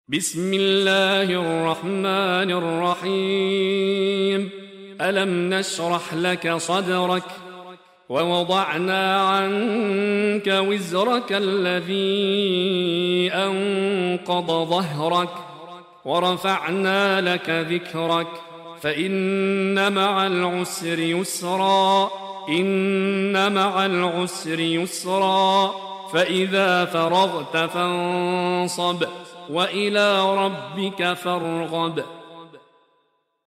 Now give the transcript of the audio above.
بسم الله الرحمن الرحيم. ألم نشرح لك صدرك ووضعنا عنك وزرك الذي أنقض ظهرك ورفعنا لك ذكرك فإن مع العسر يسرا إن مع العسر يسرا فإذا فرغت فانصب وإلى ربك فارغب.